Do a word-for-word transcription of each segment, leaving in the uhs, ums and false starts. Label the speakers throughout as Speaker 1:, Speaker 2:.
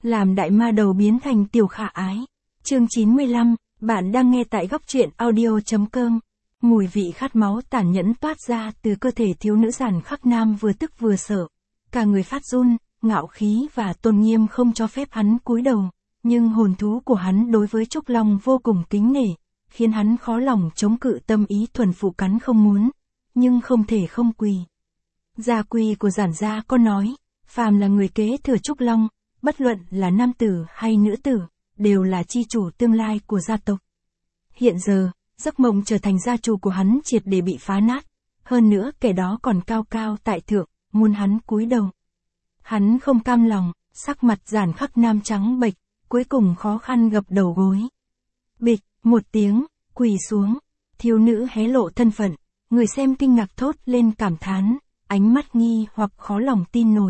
Speaker 1: làm đại ma đầu biến thành tiểu khả ái. Chương chín mươi lăm, bạn đang nghe tại góc truyện audio.com. Mùi vị khát máu tàn nhẫn toát ra từ cơ thể thiếu nữ Giản Khắc Nam vừa tức vừa sợ. Cả người phát run, ngạo khí và tôn nghiêm không cho phép hắn cúi đầu. Nhưng hồn thú của hắn đối với Trúc Long vô cùng kính nể, khiến hắn khó lòng chống cự tâm ý thuần phụ cắn không muốn, nhưng không thể không quỳ. Gia quy của Giản gia có nói, phàm là người kế thừa Trúc Long, bất luận là nam tử hay nữ tử, đều là chi chủ tương lai của gia tộc. Hiện giờ, giấc mộng trở thành gia chủ của hắn triệt để bị phá nát, hơn nữa kẻ đó còn cao cao tại thượng, muốn hắn cúi đầu. Hắn không cam lòng, sắc mặt Giản Khắc Nam trắng bệch, cuối cùng khó khăn gập đầu gối. Bịch, một tiếng, quỳ xuống, thiếu nữ hé lộ thân phận, người xem kinh ngạc thốt lên cảm thán, ánh mắt nghi hoặc khó lòng tin nổi.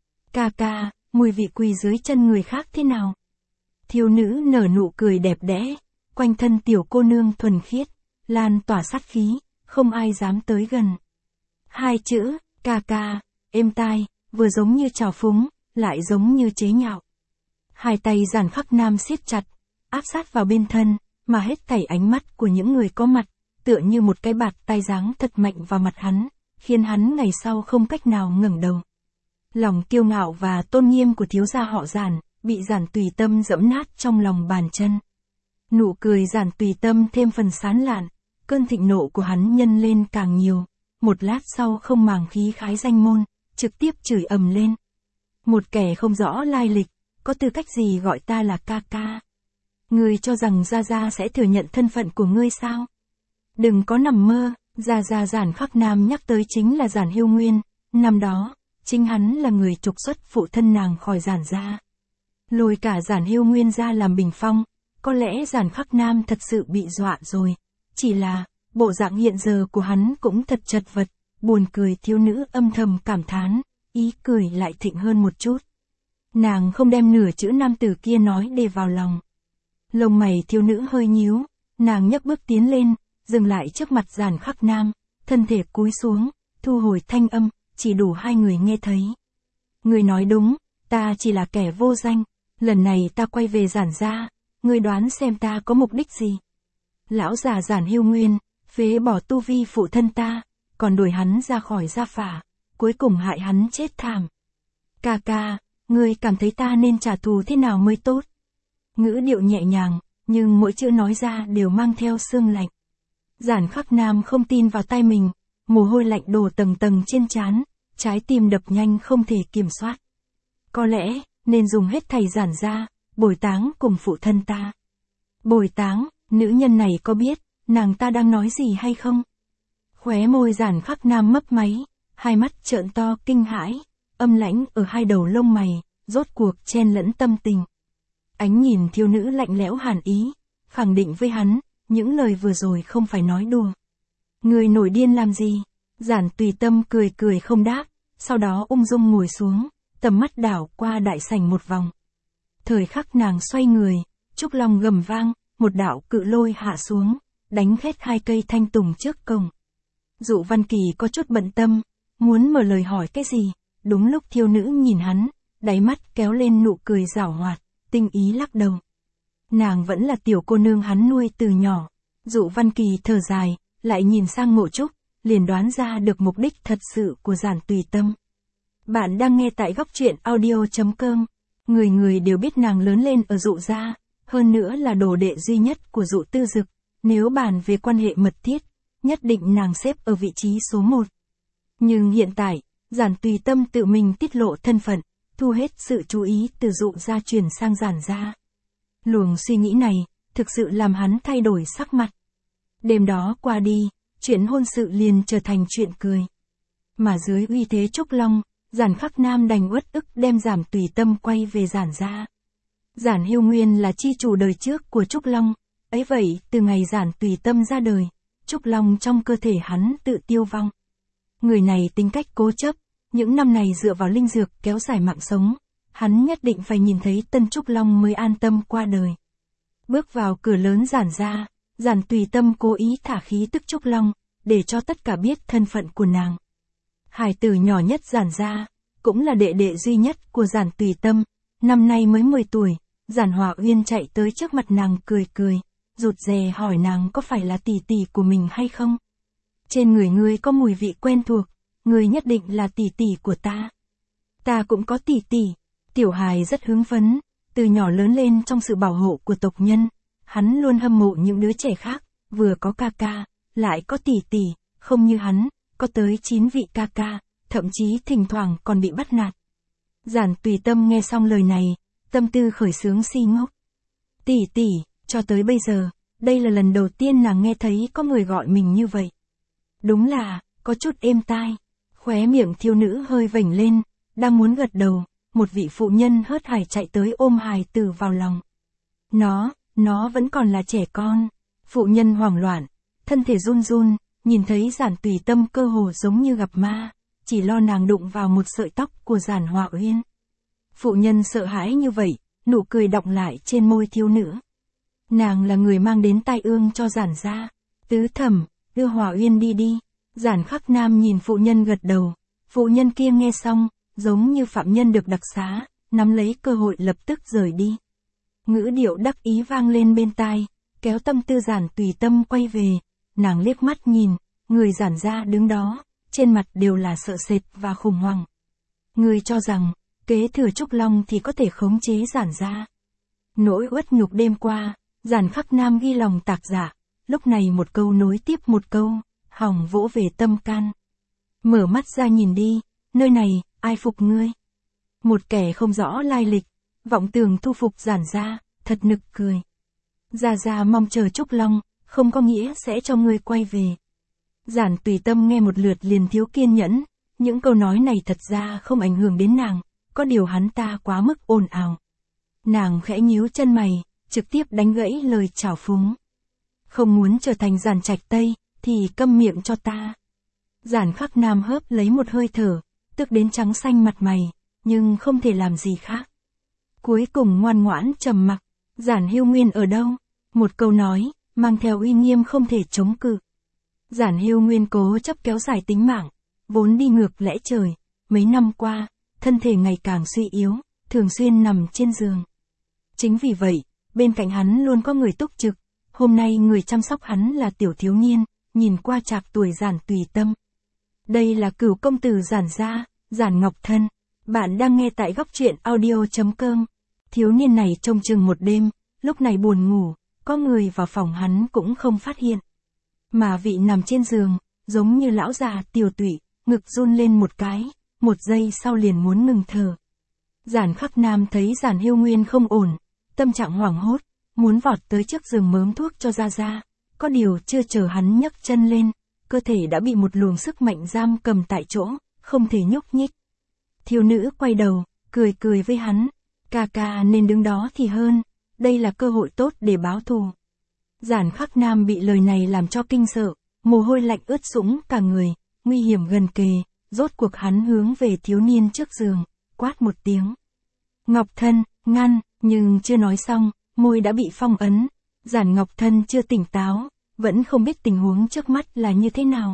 Speaker 1: Ca ca, mùi vị quỳ dưới chân người khác thế nào? Thiếu nữ nở nụ cười đẹp đẽ, quanh thân tiểu cô nương thuần khiết, lan tỏa sát khí, không ai dám tới gần. Hai chữ, ca ca, êm tai, vừa giống như trào phúng, lại giống như chế nhạo. Hai tay Giản Khắc Nam siết chặt, áp sát vào bên thân, mà hết thảy ánh mắt của những người có mặt, tựa như một cái bạt tai giáng thật mạnh vào mặt hắn, khiến hắn ngày sau không cách nào ngẩng đầu. Lòng kiêu ngạo và tôn nghiêm của thiếu gia họ Giản, bị Giản Tùy Tâm dẫm nát trong lòng bàn chân. Nụ cười Giản Tùy Tâm thêm phần sán lạn, cơn thịnh nộ của hắn nhân lên càng nhiều, một lát sau không màng khí khái danh môn, trực tiếp chửi ầm lên. Một kẻ không rõ lai lịch, có tư cách gì gọi ta là ca ca? Ngươi cho rằng Gia Gia sẽ thừa nhận thân phận của ngươi sao? Đừng có nằm mơ, Gia Gia Giản Khắc Nam nhắc tới chính là Giản Hưu Nguyên, năm đó, chính hắn là người trục xuất phụ thân nàng khỏi Giản gia. Lôi cả Giản Hưu Nguyên ra làm bình phong, có lẽ Giản Khắc Nam thật sự bị dọa rồi, chỉ là, bộ dạng hiện giờ của hắn cũng thật chật vật, buồn cười thiếu nữ âm thầm cảm thán, ý cười lại thịnh hơn một chút. Nàng không đem nửa chữ nam tử kia nói để vào lòng. Lông mày thiếu nữ hơi nhíu, nàng nhấc bước tiến lên, dừng lại trước mặt Giản Khắc Nam, thân thể cúi xuống, thu hồi thanh âm, chỉ đủ hai người nghe thấy. Người nói đúng, ta chỉ là kẻ vô danh, lần này ta quay về Giản gia, ngươi đoán xem ta có mục đích gì? Lão già Giản Hưu Nguyên, phế bỏ tu vi phụ thân ta, còn đuổi hắn ra khỏi gia phả, cuối cùng hại hắn chết thảm. Ca ca, ngươi cảm thấy ta nên trả thù thế nào mới tốt? Ngữ điệu nhẹ nhàng, nhưng mỗi chữ nói ra đều mang theo sương lạnh. Giản Khắc Nam không tin vào tai mình, mồ hôi lạnh đổ tầng tầng trên trán, trái tim đập nhanh không thể kiểm soát. Có lẽ, nên dùng hết thầy Giản gia, bồi táng cùng phụ thân ta. Bồi táng, nữ nhân này có biết, nàng ta đang nói gì hay không? Khóe môi Giản Khắc Nam mấp máy, hai mắt trợn to kinh hãi, âm lãnh ở hai đầu lông mày, rốt cuộc chen lẫn tâm tình. Ánh nhìn thiếu nữ lạnh lẽo hàn ý, khẳng định với hắn, những lời vừa rồi không phải nói đùa. Người nổi điên làm gì? Giản Tùy Tâm cười cười không đáp, sau đó ung dung ngồi xuống, tầm mắt đảo qua đại sảnh một vòng. Thời khắc nàng xoay người, Trúc Long gầm vang, một đạo cự lôi hạ xuống, đánh khét hai cây thanh tùng trước cổng. Dụ Văn Kỳ có chút bận tâm, muốn mở lời hỏi cái gì, đúng lúc thiếu nữ nhìn hắn, đáy mắt kéo lên nụ cười giảo hoạt, tinh ý lắc đầu. Nàng vẫn là tiểu cô nương hắn nuôi từ nhỏ. Dụ Văn Kỳ thở dài, lại nhìn sang Ngộ Trúc, liền đoán ra được mục đích thật sự của Giản Tùy Tâm. Bạn đang nghe tại góc truyện audio.com. Người người đều biết nàng lớn lên ở Dụ gia, hơn nữa là đồ đệ duy nhất của Dụ Tư Dực. Nếu bàn về quan hệ mật thiết, nhất định nàng xếp ở vị trí số một. Nhưng hiện tại, Giản Tùy Tâm tự mình tiết lộ thân phận, thu hết sự chú ý từ Dụ gia chuyển sang Giản gia. Luồng suy nghĩ này, thực sự làm hắn thay đổi sắc mặt. Đêm đó qua đi, chuyện hôn sự liền trở thành chuyện cười. Mà dưới uy thế Trúc Long, Giản Khắc Nam đành uất ức đem Giản Tùy Tâm quay về Giản gia. Giản Hưu Nguyên là chi chủ đời trước của Trúc Long, ấy vậy từ ngày Giản Tùy Tâm ra đời, Trúc Long trong cơ thể hắn tự tiêu vong. Người này tính cách cố chấp, những năm này dựa vào linh dược kéo dài mạng sống, hắn nhất định phải nhìn thấy tân Trúc Long mới an tâm qua đời. Bước vào cửa lớn Giản gia, Giản Tùy Tâm cố ý thả khí tức Trúc Long, để cho tất cả biết thân phận của nàng. Hải tử nhỏ nhất Giản gia, cũng là đệ đệ duy nhất của Giản Tùy Tâm, năm nay mới mười tuổi, Giản Họa Uyên chạy tới trước mặt nàng cười cười, rụt rè hỏi nàng có phải là tỷ tỷ của mình hay không. Trên người ngươi có mùi vị quen thuộc, ngươi nhất định là tỷ tỷ của ta. Ta cũng có tỷ tỷ. Tiểu hài rất hứng phấn, từ nhỏ lớn lên trong sự bảo hộ của tộc nhân, hắn luôn hâm mộ những đứa trẻ khác, vừa có ca ca, lại có tỷ tỷ, không như hắn, có tới chín vị ca ca, thậm chí thỉnh thoảng còn bị bắt nạt. Giản Tùy Tâm nghe xong lời này, tâm tư khởi xướng si ngốc. Tỷ tỷ, cho tới bây giờ, đây là lần đầu tiên nàng nghe thấy có người gọi mình như vậy. Đúng là, có chút êm tai. Khóe miệng thiếu nữ hơi vểnh lên, đang muốn gật đầu, một vị phụ nhân hớt hải chạy tới ôm hài tử vào lòng. Nó, nó vẫn còn là trẻ con. Phụ nhân hoảng loạn, thân thể run run, nhìn thấy Giản Tùy Tâm cơ hồ giống như gặp ma, chỉ lo nàng đụng vào một sợi tóc của Giản Họa Uyên. Phụ nhân sợ hãi như vậy, nụ cười đọng lại trên môi thiếu nữ. Nàng là người mang đến tai ương cho Giản gia. Tứ thẩm, đưa Họa Uyên đi đi. Giản Khắc Nam nhìn phụ nhân gật đầu. Phụ nhân kia nghe xong, giống như phạm nhân được đặc xá, nắm lấy cơ hội lập tức rời đi. Ngữ điệu đắc ý vang lên bên tai, kéo tâm tư Giản Tùy Tâm quay về. Nàng liếc mắt nhìn, người Giản gia đứng đó, trên mặt đều là sợ sệt và khủng hoảng. Người cho rằng, kế thừa Trúc Long thì có thể khống chế Giản gia. Nỗi uất nhục đêm qua, Giản Khắc Nam ghi lòng tạc dạ, lúc này một câu nối tiếp một câu, hỏng vỗ về tâm can. Mở mắt ra nhìn đi, nơi này, ai phục ngươi? Một kẻ không rõ lai lịch, vọng tưởng thu phục Giản gia, thật nực cười. Gia Gia mong chờ Trúc Long, không có nghĩa sẽ cho ngươi quay về. Giản Tùy Tâm nghe một lượt liền thiếu kiên nhẫn, những câu nói này thật ra không ảnh hưởng đến nàng, có điều hắn ta quá mức ồn ào. Nàng khẽ nhíu chân mày, trực tiếp đánh gãy lời trào phúng. Không muốn trở thành Giản Trạch Tây, thì câm miệng cho ta. Giản Khắc Nam hớp lấy một hơi thở, tức đến trắng xanh mặt mày, nhưng không thể làm gì khác. Cuối cùng ngoan ngoãn trầm mặc. Giản Hưu Nguyên ở đâu? Một câu nói, mang theo uy nghiêm không thể chống cự. Giản Hưu Nguyên cố chấp kéo dài tính mạng, vốn đi ngược lẽ trời, mấy năm qua, thân thể ngày càng suy yếu, thường xuyên nằm trên giường. Chính vì vậy, bên cạnh hắn luôn có người túc trực, hôm nay người chăm sóc hắn là tiểu thiếu niên, nhìn qua trạc tuổi Giản Tùy Tâm. Đây là Cửu công tử Giản gia, Giản Ngọc Thân. Bạn đang nghe tại góc truyện audio chấm com. Thiếu niên này trông chừng một đêm, lúc này buồn ngủ, có người vào phòng hắn cũng không phát hiện. Mà vị nằm trên giường, giống như lão già tiều tụy, ngực run lên một cái, một giây sau liền muốn ngừng thở. Giản Khắc Nam thấy Giản Hưu Nguyên không ổn, tâm trạng hoảng hốt, muốn vọt tới trước giường mớm thuốc cho Gia Gia, có điều chưa chờ hắn nhấc chân lên, cơ thể đã bị một luồng sức mạnh giam cầm tại chỗ, không thể nhúc nhích. Thiếu nữ quay đầu, cười cười với hắn, ca ca nên đứng đó thì hơn, đây là cơ hội tốt để báo thù. Giản Khắc Nam bị lời này làm cho kinh sợ, mồ hôi lạnh ướt sũng cả người, nguy hiểm gần kề, rốt cuộc hắn hướng về thiếu niên trước giường, quát một tiếng. Ngọc Thân, ngăn, nhưng chưa nói xong, môi đã bị phong ấn. Giản Ngọc Thân chưa tỉnh táo, vẫn không biết tình huống trước mắt là như thế nào.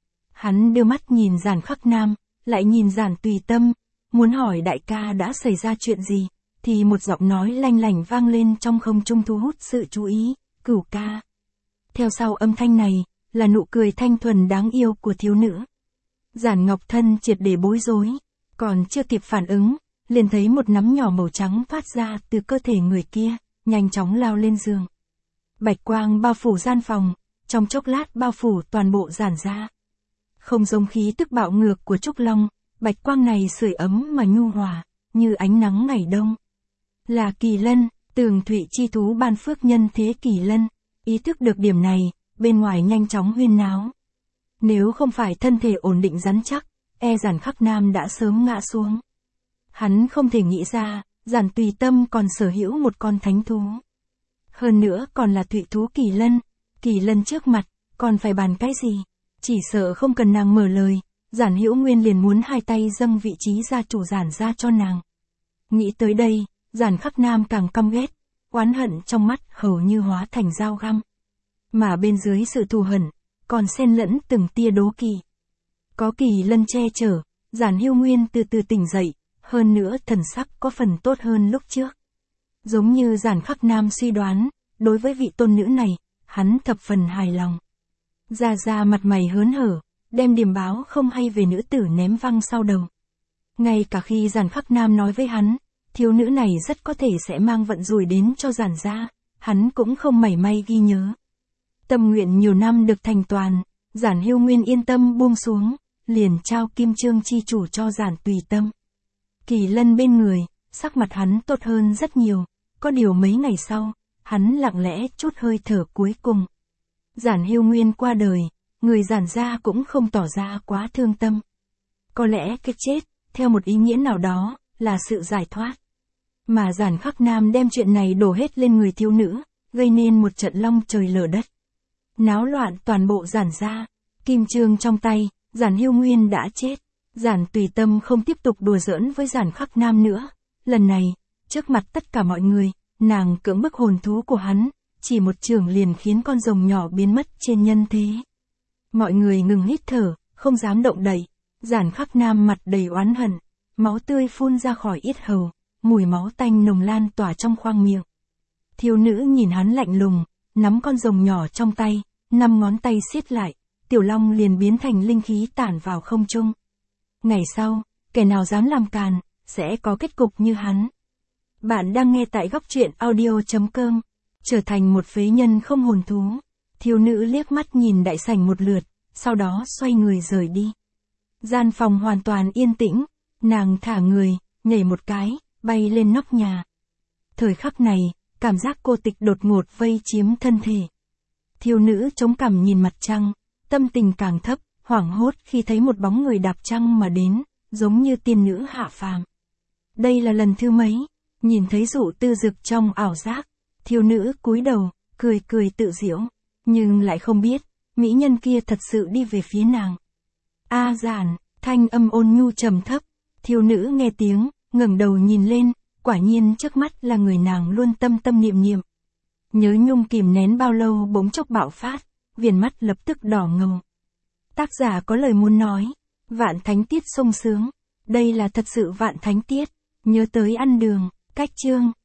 Speaker 1: Hắn đưa mắt nhìn Giản Khắc Nam, lại nhìn Giản Tùy Tâm, muốn hỏi đại ca đã xảy ra chuyện gì, thì một giọng nói lanh lảnh vang lên trong không trung thu hút sự chú ý, Cửu ca. Theo sau âm thanh này, là nụ cười thanh thuần đáng yêu của thiếu nữ. Giản Ngọc Thân triệt để bối rối, còn chưa kịp phản ứng, liền thấy một nắm nhỏ màu trắng phát ra từ cơ thể người kia, nhanh chóng lao lên giường. Bạch quang bao phủ gian phòng, trong chốc lát bao phủ toàn bộ Giản gia. Không giống khí tức bạo ngược của Trúc Long, bạch quang này sưởi ấm mà nhu hòa, như ánh nắng ngày đông. Là Kỳ Lân, Tường Thụy chi thú ban phước nhân thế Kỳ Lân, ý thức được điểm này, bên ngoài nhanh chóng huyên náo. Nếu không phải thân thể ổn định rắn chắc, e Giản Khắc Nam đã sớm ngã xuống. Hắn không thể nghĩ ra, Giản Tùy Tâm còn sở hữu một con thánh thú. Hơn nữa còn là thụy thú Kỳ Lân, Kỳ Lân trước mặt, còn phải bàn cái gì? Chỉ sợ không cần nàng mở lời, Giản Hữu Nguyên liền muốn hai tay dâng vị trí gia chủ Giản gia cho nàng. Nghĩ tới đây, Giản Khắc Nam càng căm ghét, oán hận trong mắt hầu như hóa thành dao găm. Mà bên dưới sự thù hận, còn xen lẫn từng tia đố kỵ. Có Kỳ Lân che chở, Giản Hữu Nguyên từ từ tỉnh dậy, hơn nữa thần sắc có phần tốt hơn lúc trước. Giống như Giản Khắc Nam suy đoán, đối với vị tôn nữ này, hắn thập phần hài lòng. Gia Gia mặt mày hớn hở, đem điềm báo không hay về nữ tử ném văng sau đầu. Ngay cả khi Giản Khắc Nam nói với hắn, thiếu nữ này rất có thể sẽ mang vận rủi đến cho Giản gia, hắn cũng không mảy may ghi nhớ. Tâm nguyện nhiều năm được thành toàn, Giản Hưu Nguyên yên tâm buông xuống, liền trao kim chương chi chủ cho Giản Tùy Tâm. Kỳ Lân bên người, sắc mặt hắn tốt hơn rất nhiều, có điều mấy ngày sau, hắn lặng lẽ chút hơi thở cuối cùng. Giản Hưu Nguyên qua đời, người Giản gia cũng không tỏ ra quá thương tâm. Có lẽ cái chết, theo một ý nghĩa nào đó, là sự giải thoát. Mà Giản Khắc Nam đem chuyện này đổ hết lên người thiếu nữ, gây nên một trận long trời lở đất. Náo loạn toàn bộ Giản gia, kim chương trong tay, Giản Hưu Nguyên đã chết. Giản Tùy Tâm không tiếp tục đùa giỡn với Giản Khắc Nam nữa. Lần này, trước mặt tất cả mọi người, nàng cưỡng bức hồn thú của hắn, chỉ một chưởng liền khiến con rồng nhỏ biến mất trên nhân thế. Mọi người ngừng hít thở, không dám động đậy. Giản Khắc Nam mặt đầy oán hận, máu tươi phun ra khỏi yết hầu, mùi máu tanh nồng lan tỏa trong khoang miệng. Thiếu nữ nhìn hắn lạnh lùng, nắm con rồng nhỏ trong tay, năm ngón tay siết lại, tiểu long liền biến thành linh khí tản vào không trung. Ngày sau, kẻ nào dám làm càn, sẽ có kết cục như hắn. Bạn đang nghe tại góc truyện audio chấm com, trở thành một phế nhân không hồn thú. Thiếu nữ liếc mắt nhìn đại sảnh một lượt, sau đó xoay người rời đi. Gian phòng hoàn toàn yên tĩnh, nàng thả người, nhảy một cái, bay lên nóc nhà. Thời khắc này, cảm giác cô tịch đột ngột vây chiếm thân thể. Thiếu nữ chống cằm nhìn mặt trăng, tâm tình càng thấp, hoảng hốt khi thấy một bóng người đạp trăng mà đến, giống như tiên nữ hạ phàm. Đây là lần thứ mấy, nhìn thấy Dụ Tư Dực trong ảo giác, thiếu nữ cúi đầu, cười cười tự giễu, nhưng lại không biết, mỹ nhân kia thật sự đi về phía nàng. A Giản, thanh âm ôn nhu trầm thấp, thiếu nữ nghe tiếng, ngẩng đầu nhìn lên, quả nhiên trước mắt là người nàng luôn tâm tâm niệm niệm. Nhớ nhung kìm nén bao lâu bỗng chốc bạo phát, viền mắt lập tức đỏ ngầu. Tác giả có lời muốn nói, vạn thánh tiết sung sướng, đây là thật sự vạn thánh tiết, nhớ tới ăn đường, cách chương.